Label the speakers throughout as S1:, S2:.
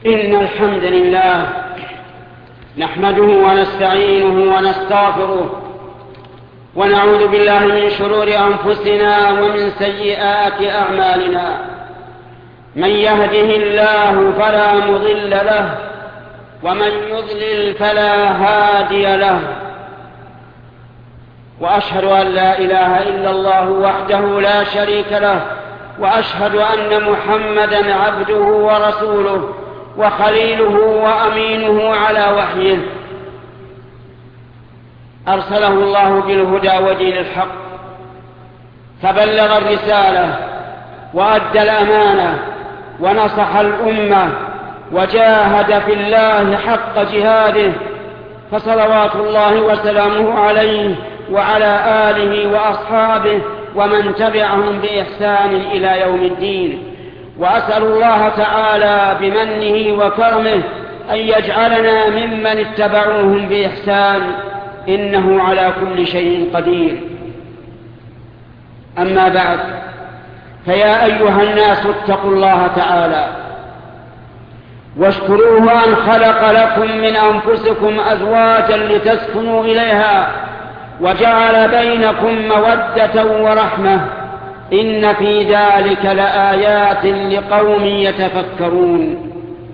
S1: إن الحمد لله نحمده ونستعينه ونستغفره ونعوذ بالله من شرور أنفسنا ومن سيئات أعمالنا. من يهده الله فلا مضل له ومن يضلل فلا هادي له، وأشهد أن لا إله إلا الله وحده لا شريك له، وأشهد أن محمدا عبده ورسوله وخليله وأمينه على وحيه، أرسله الله بالهدى ودين الحق فبلغ الرسالة وأدى الأمانة ونصح الأمة وجاهد في الله حق جهاده، فصلوات الله وسلامه عليه وعلى آله وأصحابه ومن تبعهم بإحسان إلى يوم الدين. وأسأل الله تعالى بمنه وكرمه أن يجعلنا ممن اتبعوهم بإحسان، إنه على كل شيء قدير. أما بعد، فيا أيها الناس اتقوا الله تعالى واشكروه أن خلق لكم من أنفسكم أزواجا لتسكنوا إليها وجعل بينكم مودة ورحمة، إن في ذلك لآيات لقوم يتفكرون.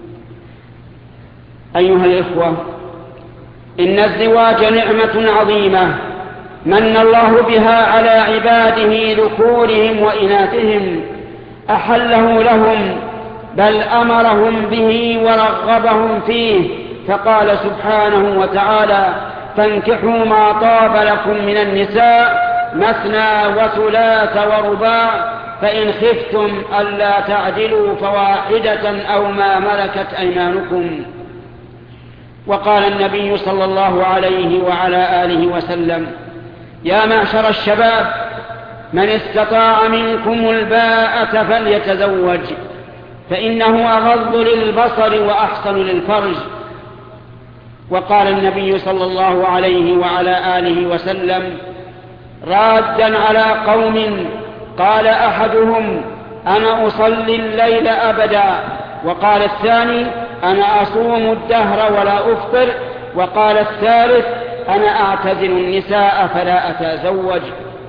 S1: أيها الإخوة، إن الزواج نعمة عظيمة من الله بها على عباده ذكورهم وإناثهم، أحله لهم بل أمرهم به ورغبهم فيه، فقال سبحانه وتعالى: فانكحوا ما طاب لكم من النساء مثنى وثلاث ورباع، فإن خفتم ألا تعدلوا فواحدة أو ما ملكت أيمانكم. وقال النبي صلى الله عليه وعلى آله وسلم: يا معشر الشباب، من استطاع منكم الباءة فليتزوج، فإنه أغض للبصر وأحسن للفرج. وقال النبي صلى الله عليه وعلى آله وسلم رادا على قوم، قال أحدهم: أنا أصلي الليل أبدا، وقال الثاني: أنا أصوم الدهر ولا أفطر، وقال الثالث: أنا أعتزل النساء فلا أتزوج.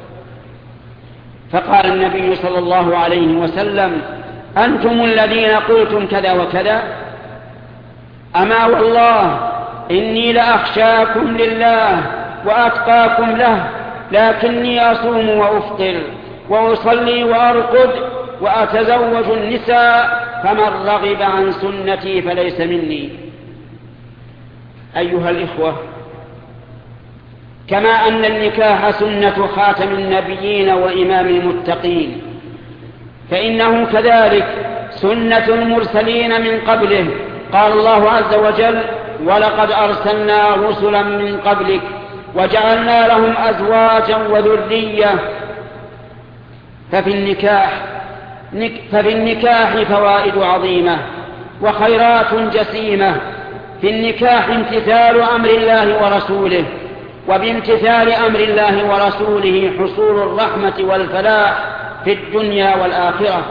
S1: فقال النبي صلى الله عليه وسلم: أنتم الذين قلتم كذا وكذا؟ أما والله إني لأخشاكم لله وأتقاكم له، لكني أصوم وأفطر وأصلي وأرقد وأتزوج النساء، فمن رغب عن سنتي فليس مني. أيها الإخوة، كما أن النكاح سنة خاتم النبيين وإمام المتقين، فإنه كذلك سنة المرسلين من قبله. قال الله عز وجل: ولقد أرسلنا رسلا من قبلك وجعلنا لهم أزواجا وذرية. ففي النكاح فوائد عظيمة وخيرات جسيمة. في النكاح امتثال أمر الله ورسوله، وبامتثال أمر الله ورسوله حصول الرحمة والفلاح في الدنيا والآخرة.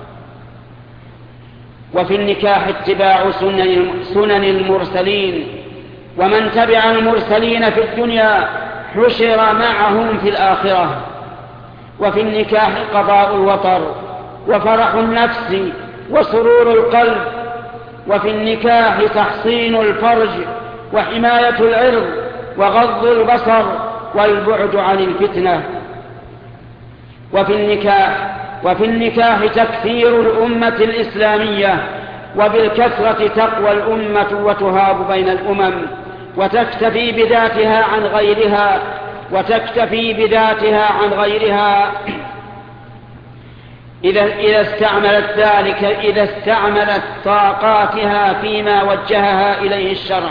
S1: وفي النكاح اتباع سنن المرسلين، ومن تبع المرسلين في الدنيا حشر معهم في الآخرة. وفي النكاح قضاء الوطر وفرح النفس وسرور القلب. وفي النكاح تحصين الفرج وحماية العرض وغض البصر والبعد عن الفتنة. وفي النكاح تكثير الأمة الإسلامية، وبالكثرة تقوى الأمة وتهاب بين الأمم، وتكتفي بذاتها عن غيرها إذا استعملت طاقاتها فيما وجهها إليه الشرع.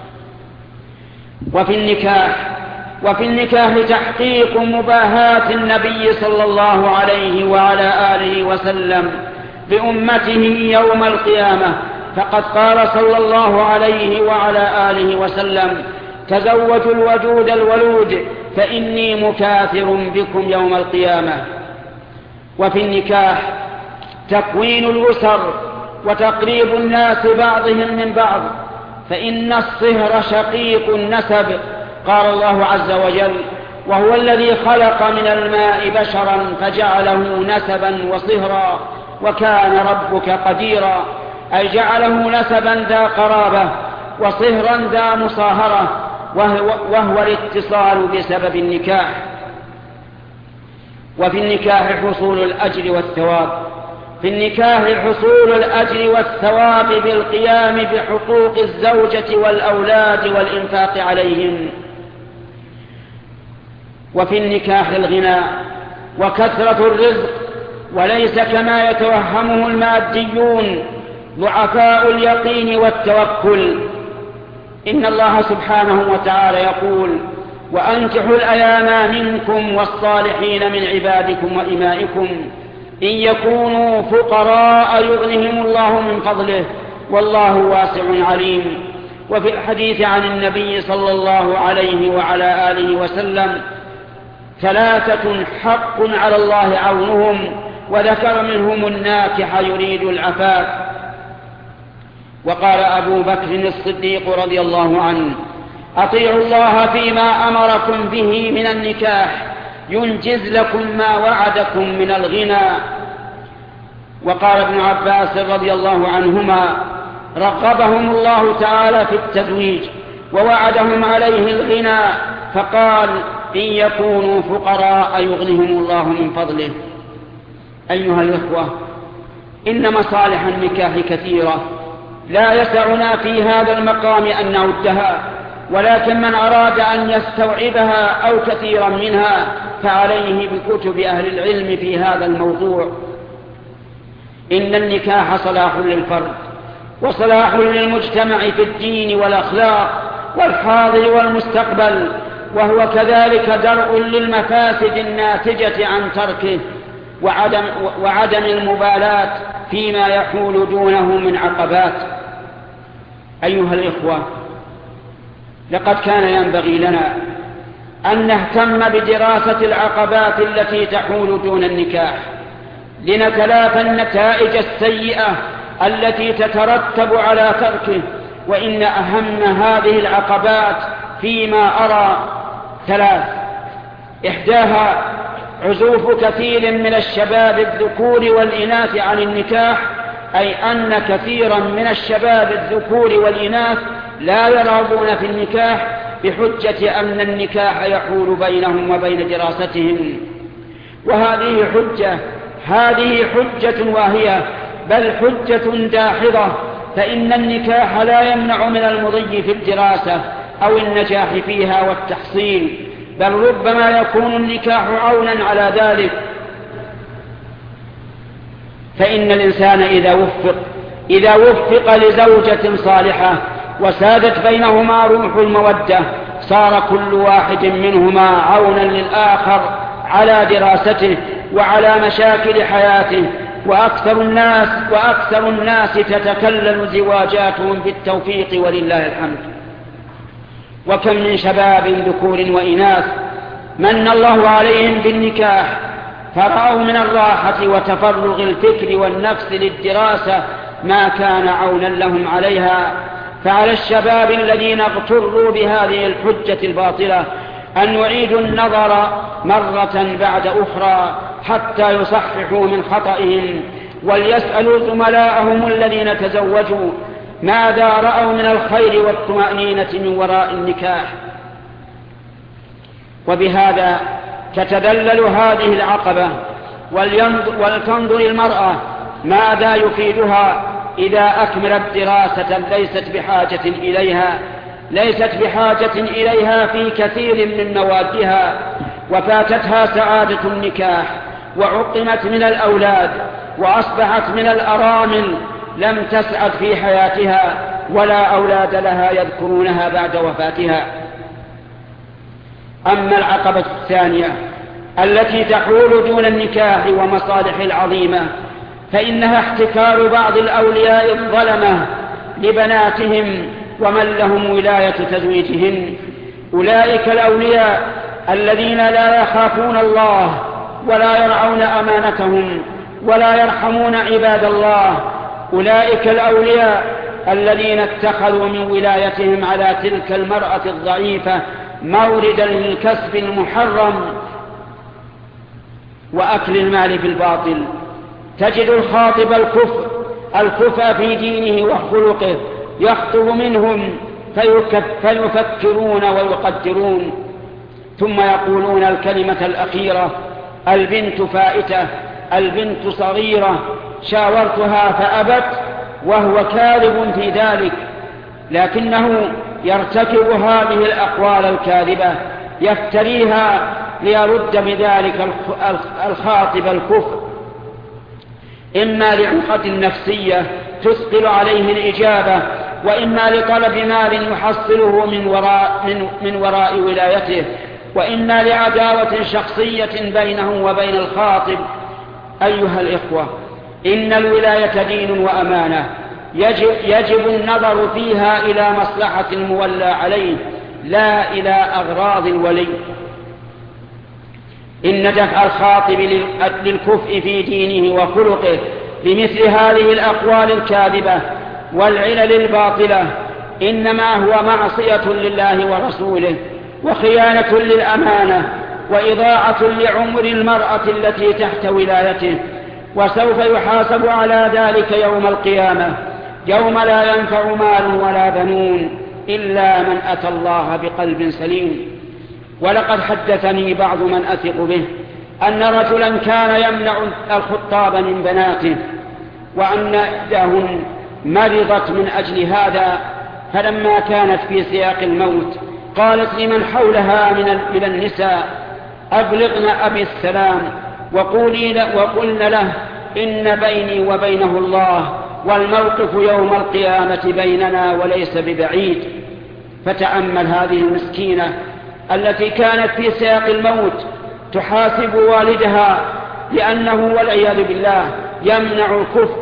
S1: وفي النكاح تحقيق مباهاة النبي صلى الله عليه وعلى آله وسلم بأمته يوم القيامة، فقد قال صلى الله عليه وعلى آله وسلم: تزوجوا الودود الولود فإني مكاثر بكم يوم القيامة. وفي النكاح تكوين الأسر وتقريب الناس بعضهم من بعض، فإن الصهر شقيق النسب. قال الله عز وجل: وهو الذي خلق من الماء بشرا فجعله نسبا وصهرا وكان ربك قديرا، أي جعله نسبا ذا قرابة وصهرا ذا مصاهرة، وهو الاتصال بسبب النكاح. وفي النكاح حصول الأجر والثواب. في النكاح حصول الأجر والثواب بالقيام بحقوق الزوجة والأولاد والإنفاق عليهم. وفي النكاح الغنى وكثرة الرزق، وليس كما يتوهمه الماديون ضعفاء اليقين والتوكل. إن الله سبحانه وتعالى يقول: وأنكحوا الأيام منكم والصالحين من عبادكم وإمائكم إن يكونوا فقراء يغنهم الله من فضله والله واسع عليم. وفي الحديث عن النبي صلى الله عليه وعلى آله وسلم: ثلاثة حق على الله عونهم، وذكر منهم الناكح يريد العفاف. وقال أبو بكر الصديق رضي الله عنه: أطيعوا الله فيما أمركم به من النكاح ينجز لكم ما وعدكم من الغنى. وقال ابن عباس رضي الله عنهما: رغبهم الله تعالى في التزويج ووعدهم عليه الغنى، فقال: إن يكونوا فقراء يغنهم الله من فضله. أيها الإخوة، إن مصالح النكاح كثيرة لا يسعنا في هذا المقام أن نعدها، ولكن من أراد أن يستوعبها أو كثيرا منها فعليه بكتب أهل العلم في هذا الموضوع. إن النكاح صلاح للفرد وصلاح للمجتمع في الدين والأخلاق والحاضر والمستقبل، وهو كذلك درء للمفاسد الناتجة عن تركه وعدم المبالاة فيما يحول دونه من عقبات. أيها الإخوة، لقد كان ينبغي لنا أن نهتم بدراسة العقبات التي تحول دون النكاح لنتلافى النتائج السيئة التي تترتب على تركه. وإن أهم هذه العقبات فيما أرى ثلاث: إحداها عزوف كثير من الشباب الذكور والإناث عن النكاح، أي أن كثيرا من الشباب الذكور والإناث لا يرغبون في النكاح بحجة أن النكاح يحول بينهم وبين دراستهم. وهذه حجة واهية، بل حجة داحضة، فإن النكاح لا يمنع من المضي في الدراسة أو النجاح فيها والتحصيل، بل ربما يكون النكاح عونا على ذلك. فإن الإنسان إذا وفق لزوجة صالحة وسادت بينهما روح المودة، صار كل واحد منهما عونا للآخر على دراسته وعلى مشاكل حياته. وأكثر الناس تتكلل زواجاتهم بالتوفيق ولله الحمد. وكم من شباب ذكور وإناث من الله عليهم بالنكاح فرأوا من الراحة وتفرغ الفكر والنفس للدراسة ما كان عونا لهم عليها. فعلى الشباب الذين اغتروا بهذه الحجة الباطلة أن يعيدوا النظر مرة بعد أخرى حتى يصححوا من خطئهم، وليسألوا زملاءهم الذين تزوجوا ماذا رأوا من الخير والطمأنينة من وراء النكاح. وبهذا تتذلل هذه العقبة، ولتنظر المرأة ماذا يفيدها إذا أكملت دراسة ليست بحاجة إليها في كثير من موادها، وفاتتها سعادة النكاح وعقمت من الأولاد وأصبحت من الأرامل لم تسعد في حياتها ولا أولاد لها يذكرونها بعد وفاتها. أما العقبة الثانية التي تحول دون النكاح ومصالح العظيمة فإنها احتكار بعض الأولياء الظلمة لبناتهم ومن لهم ولاية تزويجهن. أولئك الأولياء الذين لا يخافون الله ولا يرعون أمانتهم ولا يرحمون عباد الله، أولئك الأولياء الذين اتخذوا من ولايتهم على تلك المرأة الضعيفة موردا للكسب المحرم وأكل المال بالباطل. تجد الخاطب الكفء في دينه وخلقه يخطب منهم فيفكرون ويقدرون، ثم يقولون الكلمة الأخيرة: البنت فائتة، البنت صغيرة، شاورتها فأبت، وهو كاذب في ذلك، لكنه يرتكب هذه الأقوال الكاذبة يفتريها ليرد بذلك الخاطب الكفر، إما لعقد نفسية تثقل عليه الإجابة، وإما لطلب مال يحصله من وراء ولايته، وإما لعداوة شخصية بينه وبين الخاطب. أيها الإخوة، إن الولاية دين وأمانة يجب النظر فيها إلى مصلحة المولى عليه لا إلى أغراض الولي. إن دفع الخاطب للكفء في دينه وخلقه بمثل هذه الأقوال الكاذبة والعلل الباطلة إنما هو معصية لله ورسوله، وخيانة للأمانة، وإضاعة لعمر المرأة التي تحت ولايته، وسوف يحاسب على ذلك يوم القيامة، يوم لا ينفع مال ولا بنون إلا من أتى الله بقلب سليم. ولقد حدثني بعض من أثق به أن رجلا كان يمنع الخطاب من بناته، وأن إحداهن مرضت من أجل هذا، فلما كانت في سياق الموت قالت لمن حولها من النساء: أبلغن أبي السلام وقلن له إن بيني وبينه الله، والموقف يوم القيامة بيننا وليس ببعيد. فتأمل هذه المسكينة التي كانت في سياق الموت تحاسب والدها لأنه والعياذ بالله يمنع الكفر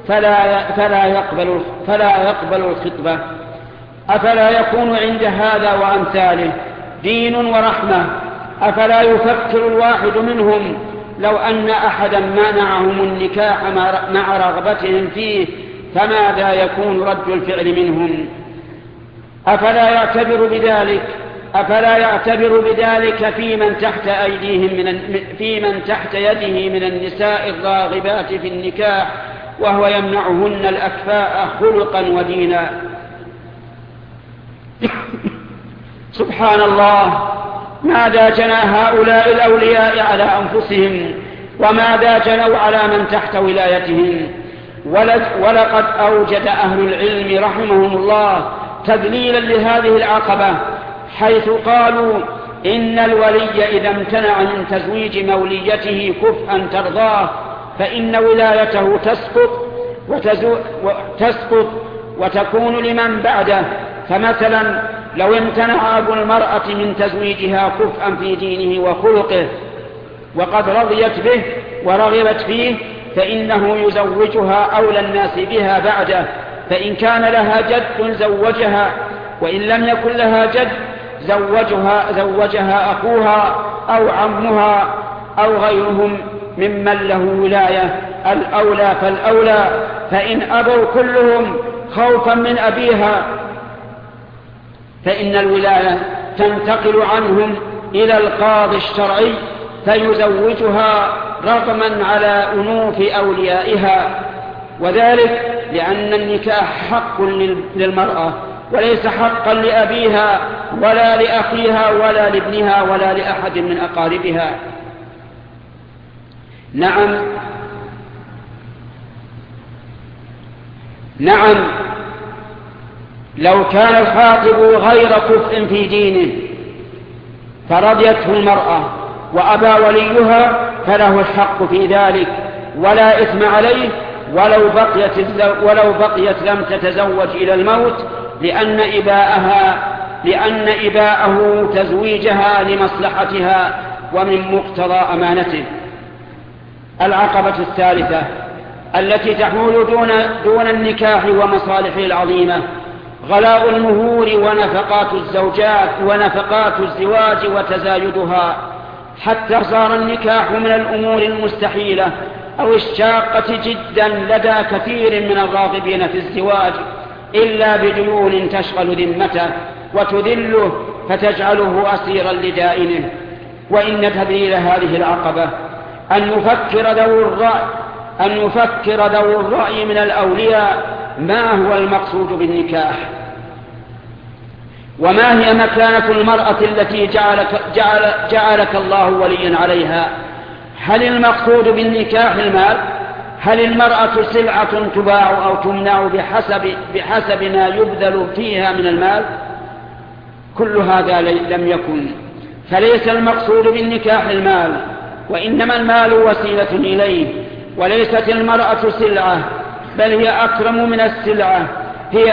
S1: فلا يقبل الخطبة. أفلا يكون عند هذا وأمثاله دين ورحمة؟ أفلا يفكر الواحد منهم لو أن أحدا منعهم النكاح مع رغبتهم فيه فماذا يكون رد الفعل منهم؟ أفلا يعتبر بذلك في من تحت يده من النساء الراغبات في النكاح وهو يمنعهن الأكفاء خلقا ودينا؟ سبحان الله، ماذا جنى هؤلاء الأولياء على أنفسهم، وماذا جنوا على من تحت ولايتهم. ولقد أوجد أهل العلم رحمهم الله تذليلا لهذه العقبة، حيث قالوا إن الولي إذا امتنع من تزويج موليته كفءا ترضاه فإن ولايته تسقط وتكون لمن بعده. فمثلا لو امتنع أبو المرأة من تزويجها كفءا في دينه وخلقه وقد رضيت به ورغبت فيه فإنه يزوجها أولى الناس بها بعده، فإن كان لها جد زوجها، وإن لم يكن لها جد زوجها أخوها أو عمها أو غيرهم ممن له ولاية، الأولى فالأولى. فإن أبوا كلهم خوفا من أبيها فإن الولاية تنتقل عنهم إلى القاضي الشرعي فيزوجها رغما على أنوف أوليائها، وذلك لأن النكاح حق للمرأة وليس حقا لأبيها ولا لأخيها ولا لابنها ولا لأحد من أقاربها. نعم، لو كان الخاطب غير كفء في دينه فرضيته المرأة وأبى وليها فله الحق في ذلك ولا إثم عليه ولو بقيت لم تتزوج إلى الموت، لأن إباءه تزويجها لمصلحتها ومن مقتضى أمانته. العقبة الثالثة التي تحول دون النكاح ومصالحه العظيمة غلاء المهور ونفقات الزواج وتزايدها، حتى صار النكاح من الأمور المستحيلة أو الشاقة جدا لدى كثير من الراغبين في الزواج إلا بديون تشغل ذمته وتذله فتجعله أسيرا لدائنه. وإن تذليل هذه العقبة أن يفكر ذو الرأي من الأولياء ما هو المقصود بالنكاح، وما هي مكانة المرأة التي جعلك الله وليا عليها. هل المقصود بالنكاح المال؟ هل المرأة سلعة تباع أو تمنع بحسب ما يبذل فيها من المال؟ كل هذا لم يكن، فليس المقصود بالنكاح المال، وإنما المال وسيلة إليه، وليست المرأة سلعة، بل هي أكرم من السلعة، هي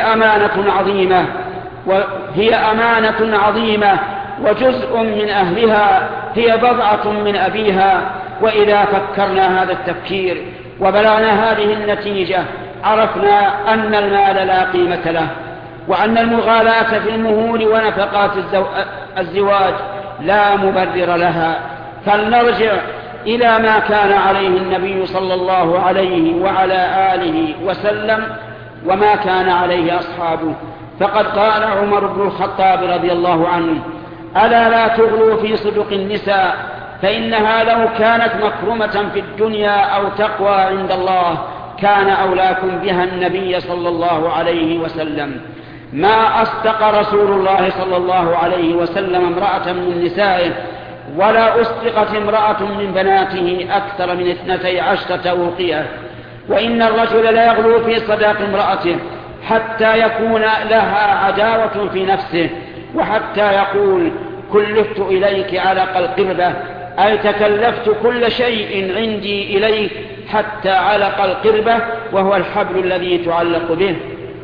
S1: أمانة عظيمة وجزء من أهلها، هي بضعة من أبيها. وإذا فكرنا هذا التفكير وبلغنا هذه النتيجة عرفنا أن المال لا قيمة له، وأن المغالاة في المهور ونفقات الزواج لا مبرر لها. فلنرجع إلى ما كان عليه النبي صلى الله عليه وعلى آله وسلم وما كان عليه أصحابه. فقد قال عمر بن الخطاب رضي الله عنه: ألا لا تغلوا في صدق النساء، فإنها لو كانت مكرمة في الدنيا أو تقوى عند الله كان أولاكم بها النبي صلى الله عليه وسلم. ما أصدق رسول الله صلى الله عليه وسلم امرأة من نسائه، ولا أصدقت امرأة من بناته أكثر من 12 أوقية. وإن الرجل لا يغلو في صداق امرأته حتى يكون لها عداوة في نفسه، وحتى يقول: كلفت إليك علق القربة، أي تكلفت كل شيء عندي إليك حتى علق القربة، وهو الحبل الذي تعلق به.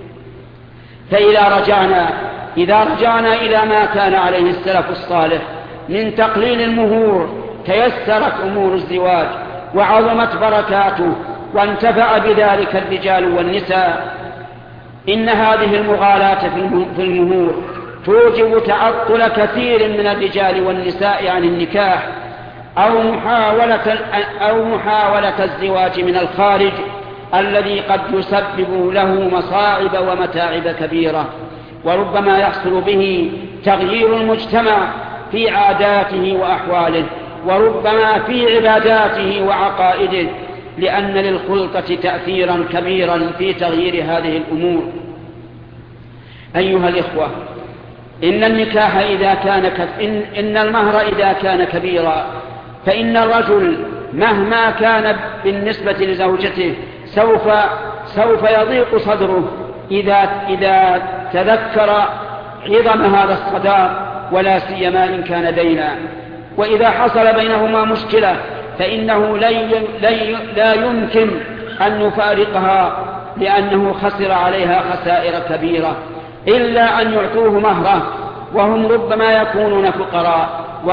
S1: فإذا رجعنا إلى ما كان عليه السلف الصالح من تقليل المهور تيسرت أمور الزواج وعظمت بركاته وانتفع بذلك الرجال والنساء. إن هذه المغالاة في المهور توجب تعطل كثير من الرجال والنساء عن النكاح أو محاولة الزواج من الخارج، الذي قد يسبب له مصاعب ومتاعب كبيرة، وربما يحصل به تغيير المجتمع في عاداته وأحواله، وربما في عباداته وعقائده، لأن للخلطة تأثيرا كبيرا في تغيير هذه الأمور. أيها الإخوة، إن المهر إذا كان كبيرا فإن الرجل مهما كان بالنسبة لزوجته سوف يضيق صدره إذا تذكر عظم هذا الصداق، ولا سيما إن كان دينا. وإذا حصل بينهما مشكلة فإنه لا يمكن أن يفارقها، لأنه خسر عليها خسائر كبيرة، إلا أن يعطوه مهره، وهم ربما يكونون فقراء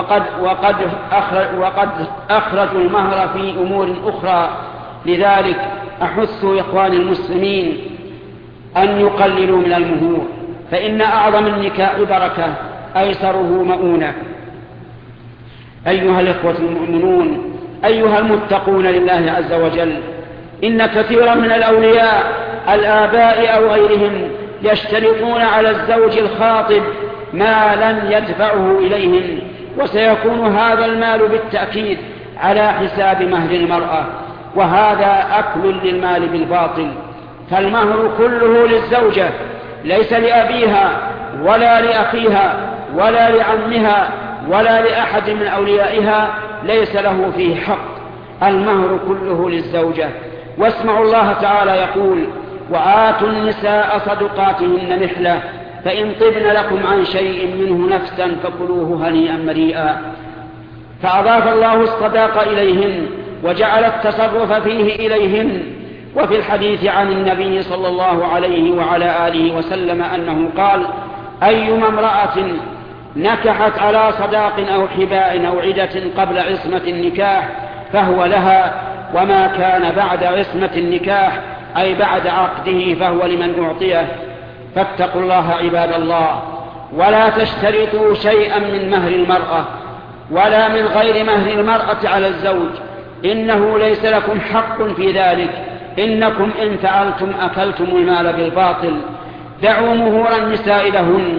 S1: وقد أخرجوا المهر في أمور أخرى. لذلك أحث إخواني المسلمين أن يقللوا من المهور، فإن أعظم النكاح بركة أيسره مؤونة. أيها الإخوة المؤمنون، أيها المتقون لله عز وجل، إن كثيرا من الأولياء الآباء أو غيرهم يشترطون على الزوج الخاطب مالا يدفعه إليهم، وسيكون هذا المال بالتأكيد على حساب مهر المرأة، وهذا أكل للمال بالباطل. فالمهر كله للزوجة، ليس لأبيها ولا لأخيها ولا لعمها ولا لأحد من أوليائها، ليس له فيه حق. المهر كله للزوجة. واسمعوا الله تعالى يقول: وآتوا النساء صدقاتهن نحلة، فإن طبن لكم عن شيء منه نفسا فكلوه هنيئا مريئا. فأضاف الله الصداق إليهن وجعل التصرف فيه إليهن. وفي الحديث عن النبي صلى الله عليه وعلى آله وسلم أنه قال: أيما امرأة نكحت على صداق أو حباء أو عدة قبل عصمة النكاح فهو لها، وما كان بعد عصمة النكاح أي بعد عقده فهو لمن أعطيه. فاتقوا الله عباد الله، ولا تشترطوا شيئا من مهر المرأة ولا من غير مهر المرأة على الزوج، إنه ليس لكم حق في ذلك، إنكم إن فعلتم أكلتم المال بالباطل. دعوا مهور النساء لهن،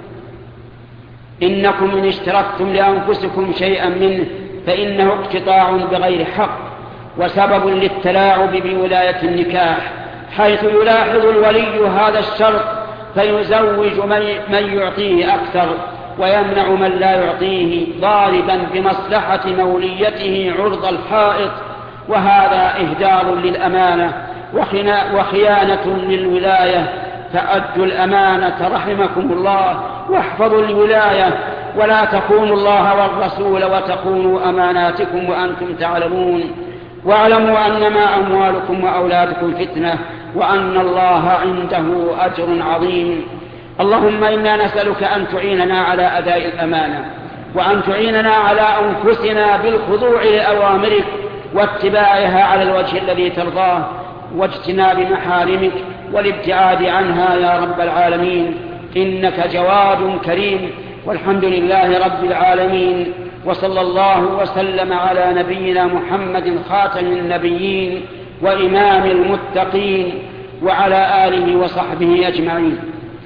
S1: إنكم إن اشتركتم لأنفسكم شيئا منه فإنه اقتطاع بغير حق وسبب للتلاعب بولاية النكاح، حيث يلاحظ الولي هذا الشرط فيزوج من يعطيه أكثر ويمنع من لا يعطيه، ضاربا بمصلحة موليته عرض الحائط، وهذا إهدار للأمانة وخيانة للولاية. فأدوا الأمانة رحمكم الله واحفظوا الولاية، ولا تخونوا الله والرسول وتخونوا أماناتكم وأنتم تعلمون. واعلموا أنما أموالكم وأولادكم فتنة وأن الله عنده أجر عظيم. اللهم إنا نسألك أن تعيننا على أداء الأمانة، وأن تعيننا على أنفسنا بالخضوع لأوامرك واتباعها على الوجه الذي ترضاه، واجتناب محارمك والابتعاد عنها يا رب العالمين، إنك جواد كريم. والحمد لله رب العالمين، وصلى الله وسلم على نبينا محمد خاتم النبيين وإمام المتقين وعلى آله وصحبه أجمعين.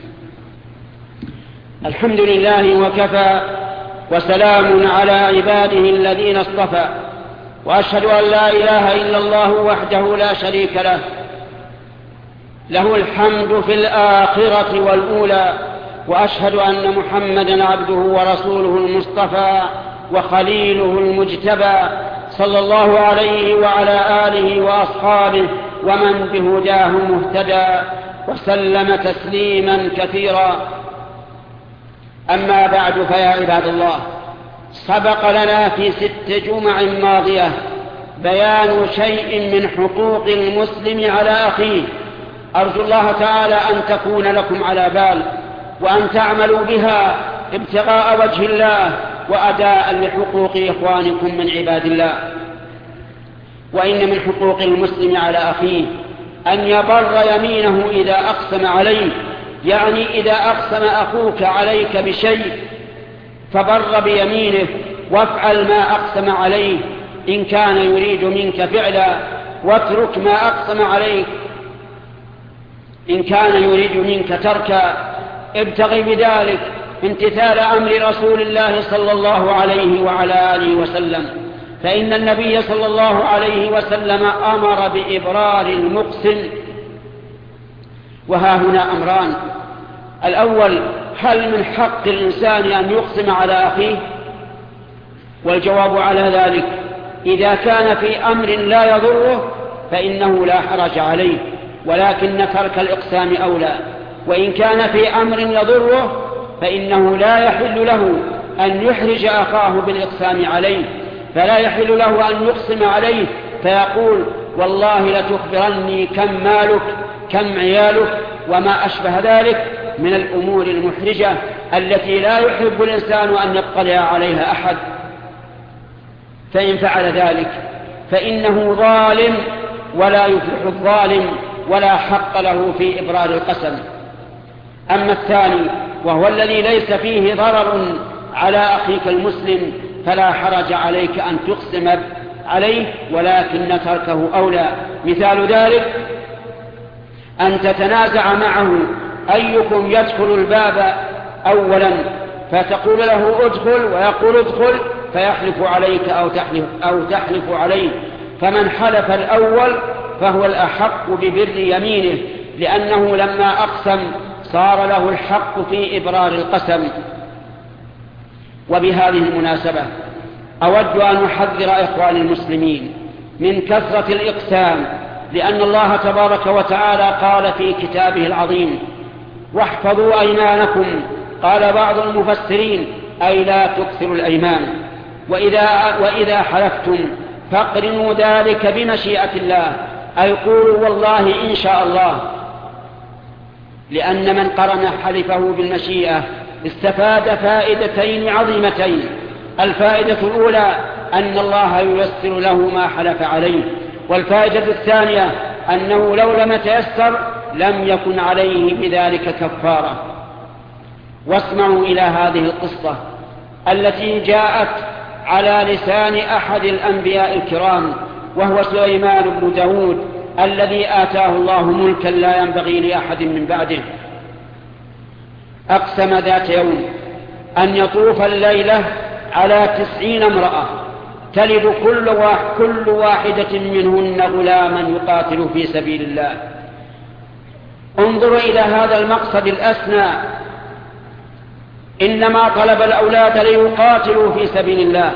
S1: الحمد لله وكفى، وسلام على عباده الذين اصطفى، وأشهد أن لا إله إلا الله وحده لا شريك له، له الحمد في الآخرة والأولى، وأشهد أن محمدا عبده ورسوله المصطفى وخليله المجتبى، صلى الله عليه وعلى آله وأصحابه ومن بهداه مهتدى، وسلم تسليما كثيرا. أما بعد، فيا عباد الله، سبق لنا في 6 جمع ماضية بيان شيء من حقوق المسلم على أخيه، أرجو الله تعالى أن تكون لكم على بال، وأن تعملوا بها ابتغاء وجه الله وأداء لحقوق إخوانكم من عباد الله. وإن من حقوق المسلم على أخيه أن يبر يمينه إذا أقسم عليه، يعني إذا أقسم أخوك عليك بشيء فبر بيمينه وافعل ما أقسم عليه إن كان يريد منك فعلا، واترك ما أقسم عليك إن كان يريد منك تركا. ابتغي بذلك امتثال أمر رسول الله صلى الله عليه وعلى آله وسلم، فإن النبي صلى الله عليه وسلم أمر بإبرار المقسم. وها هنا أمران: الأول، هل من حق الإنسان أن يقسم على أخيه؟ والجواب على ذلك: إذا كان في أمر لا يضره فإنه لا حرج عليه، ولكن ترك الإقسام أولى. وإن كان في أمر يضره فإنه لا يحل له أن يحرج أخاه بالإقسام عليه، فلا يحل له أن يقسم عليه فيقول: والله لتخبرني كم مالك كم عيالك وما أشبه ذلك من الأمور المحرجة التي لا يحب الإنسان أن يطلع عليها أحد. فإن فعل ذلك فإنه ظالم، ولا يفلح الظالم، ولا حق له في إبرار القسم. أما الثاني، وهو الذي ليس فيه ضرر على أخيك المسلم، فلا حرج عليك أن تقسم عليه، ولكن تركه أولى. مثال ذلك أن تتنازع معه أيكم يدخل الباب أولا، فتقول له ادخل ويقول ادخل، فيحلف عليك أو تحلف عليه، فمن حلف الأول فهو الأحق ببر يمينه، لأنه لما أقسم صار له الحق في إبرار القسم. وبهذه المناسبة أود أن أحذر إخواني المسلمين من كثرة الإقسام، لأن الله تبارك وتعالى قال في كتابه العظيم: واحفظوا أيمانكم. قال بعض المفسرين: أي لا تكثروا الأيمان. وإذا حلفتم فاقرنوا ذلك بمشيئة الله، أي قولوا والله إن شاء الله، لأن من قرن حلفه بالمشيئة استفاد فائدتين عظيمتين: الفائدة الأولى أن الله ييسر له ما حلف عليه، والفائدة الثانية أنه لو لم يتيسر لم يكن عليه بذلك كفارة. واسمعوا إلى هذه القصة التي جاءت على لسان أحد الأنبياء الكرام، وهو سليمان بن داود الذي آتاه الله ملكا لا ينبغي لأحد من بعده. أقسم ذات يوم أن يطوف الليلة على 90 امرأة تلد كل واحدة منهن غلاما يقاتل في سبيل الله. انظر إلى هذا المقصد الأسنى، إنما طلب الأولاد ليقاتلوا في سبيل الله،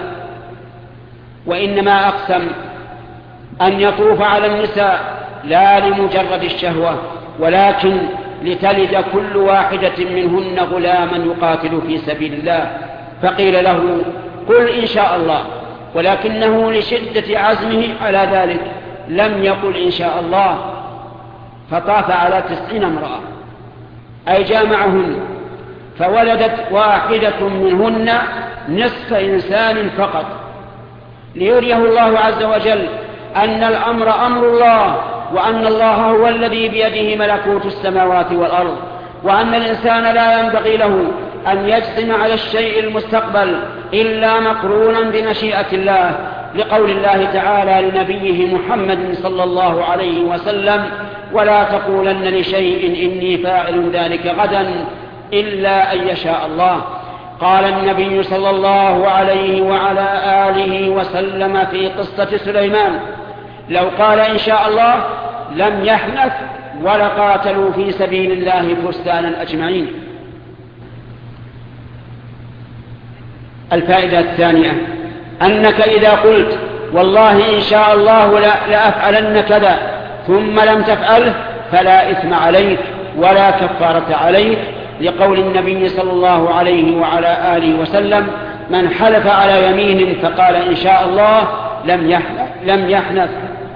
S1: وإنما أقسم أن يطوف على النساء لا لمجرد الشهوة، ولكن لتلد كل واحدة منهن غلاما يقاتل في سبيل الله. فقيل له قل إن شاء الله، ولكنه لشدة عزمه على ذلك لم يقل إن شاء الله، فطاف على 90 امرأة أي جامعهن، فولدت واحدة منهن نصف إنسان فقط، ليريه الله عز وجل أن الأمر أمر الله، وأن الله هو الذي بيده ملكوت السماوات والأرض، وأن الإنسان لا ينبغي له أن يجزم على الشيء المستقبل إلا مقرونا بمشيئة الله، لقول الله تعالى لنبيه محمد صلى الله عليه وسلم: ولا تقولن لشيء إني فاعل ذلك غدا إلا أن يشاء الله. قال النبي صلى الله عليه وعلى آله وسلم في قصة سليمان: لو قال إن شاء الله لم يحنث ولقاتلوا في سبيل الله فرسانا أجمعين. الفائدة الثانية: أنك إذا قلت والله إن شاء الله لأفعلن كذا ثم لم تفعله فلا إثم عليك ولا كفارة عليك، لقول النبي صلى الله عليه وعلى آله وسلم: من حلف على يمين فقال إن شاء الله لم يحنث.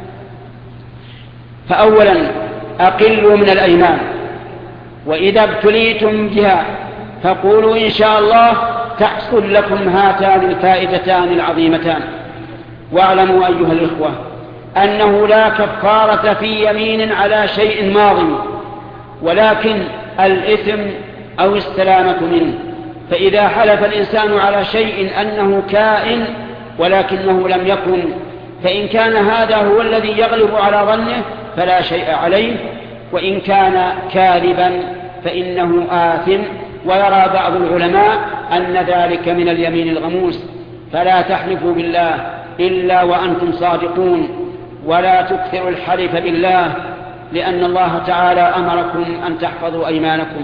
S1: فأولا أقلوا من الأيمان، وإذا ابتليتم بها فقولوا إن شاء الله تحصل لكم هاتان الفائدتان العظيمتان. واعلموا أيها الإخوة أنه لا كفارة في يمين على شيء ماضي، ولكن الإثم أو السلامة منه. فإذا حلف الإنسان على شيء أنه كائن ولكنه لم يكن، فإن كان هذا هو الذي يغلب على ظنه فلا شيء عليه، وإن كان كاذبا فإنه آثم. ويرى بعض العلماء أن ذلك من اليمين الغموس. فلا تحلفوا بالله إلا وأنتم صادقون، ولا تكثروا الحلف بالله، لأن الله تعالى أمركم أن تحفظوا أيمانكم.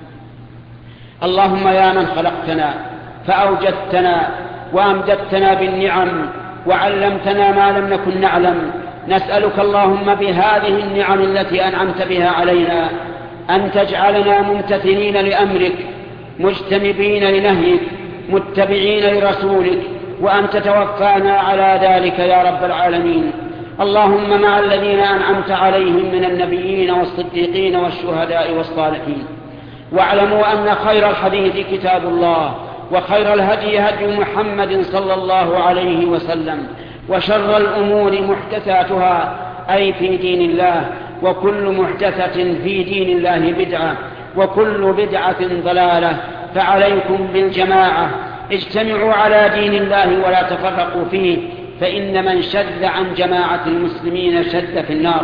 S1: اللهم يا من خلقتنا فأوجدتنا وأمددتنا بالنعم وعلمتنا ما لم نكن نعلم، نسألك اللهم بهذه النعم التي أنعمت بها علينا أن تجعلنا ممتثلين لأمرك، مجتنبين لنهيك، متبعين لرسولك، وأن تتوفانا على ذلك يا رب العالمين. اللهم مع الذين أنعمت عليهم من النبيين والصديقين والشهداء والصالحين. واعلموا أن خير الحديث كتاب الله، وخير الهدي هدي محمد صلى الله عليه وسلم، وشر الأمور محدثاتها أي في دين الله، وكل محدثة في دين الله بدعة، وكل بدعة ضلالة. فعليكم بالجماعة، اجتمعوا على دين الله ولا تفرقوا فيه، فإن من شد عن جماعة المسلمين شد في النار.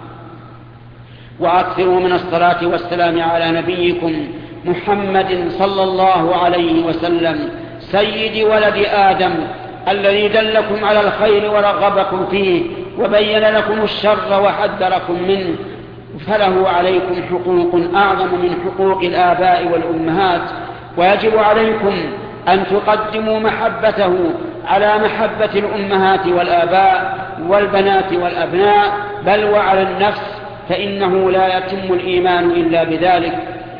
S1: وأكثروا من الصلاة والسلام على نبيكم محمد صلى الله عليه وسلم سيد ولد آدم، الذي دلكم على الخير ورغبكم فيه وبين لكم الشر وحذركم منه، فله عليكم حقوق أعظم من حقوق الآباء والأمهات، ويجب عليكم أن تقدموا محبته على محبة الأمهات والآباء والبنات والأبناء، بل وعلى النفس، فإنه لا يتم الإيمان إلا بذلك.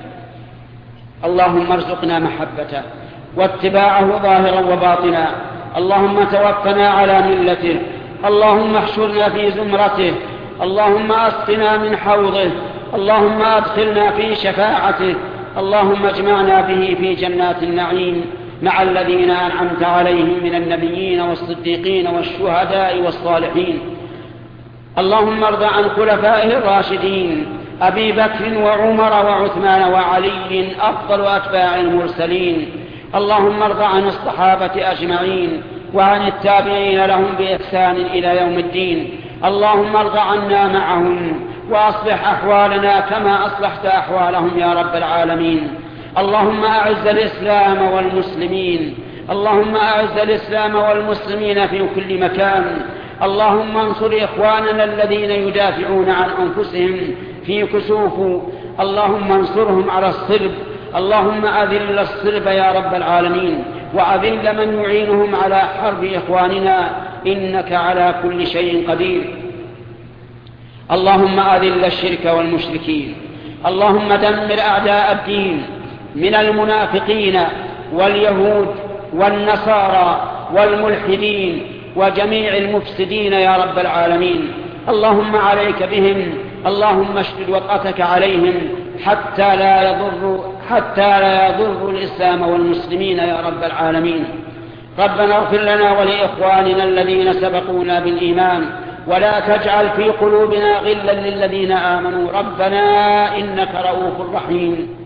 S1: اللهم ارزقنا محبته واتباعه ظاهرا وباطنا. اللهم توفنا على ملته. اللهم احشرنا في زمرته. اللهم أسقنا من حوضه. اللهم أدخلنا في شفاعته. اللهم اجمعنا به في جنات النعيم مع الذين أنعمت عليهم من النبيين والصديقين والشهداء والصالحين. اللهم ارض عن خلفائه الراشدين أبي بكر وعمر وعثمان وعلي أفضل أتباع المرسلين. اللهم ارض عن الصحابة أجمعين وعن التابعين لهم بإحسان إلى يوم الدين. اللهم ارض عنا معهم وأصلح أحوالنا كما أصلحت أحوالهم يا رب العالمين. اللهم أعز الإسلام والمسلمين، اللهم أعز الإسلام والمسلمين في كل مكان. اللهم انصر إخواننا الذين يدافعون عن أنفسهم في كسوف، اللهم انصرهم على الصلب. اللهم أذل الصلب يا رب العالمين، وأذل من يعينهم على حرب إخواننا، إنك على كل شيء قدير. اللهم أذل الشرك والمشركين. اللهم دمر أعداء الدين من المنافقين واليهود والنصارى والملحدين وجميع المفسدين يا رب العالمين. اللهم عليك بهم، اللهم اشدد وطأتك عليهم حتى لا يضروا الإسلام والمسلمين يا رب العالمين. ربنا اغفر لنا ولإخواننا الذين سبقونا بالإيمان، ولا تجعل في قلوبنا غلا للذين آمنوا، ربنا إنك رؤوف رحيم.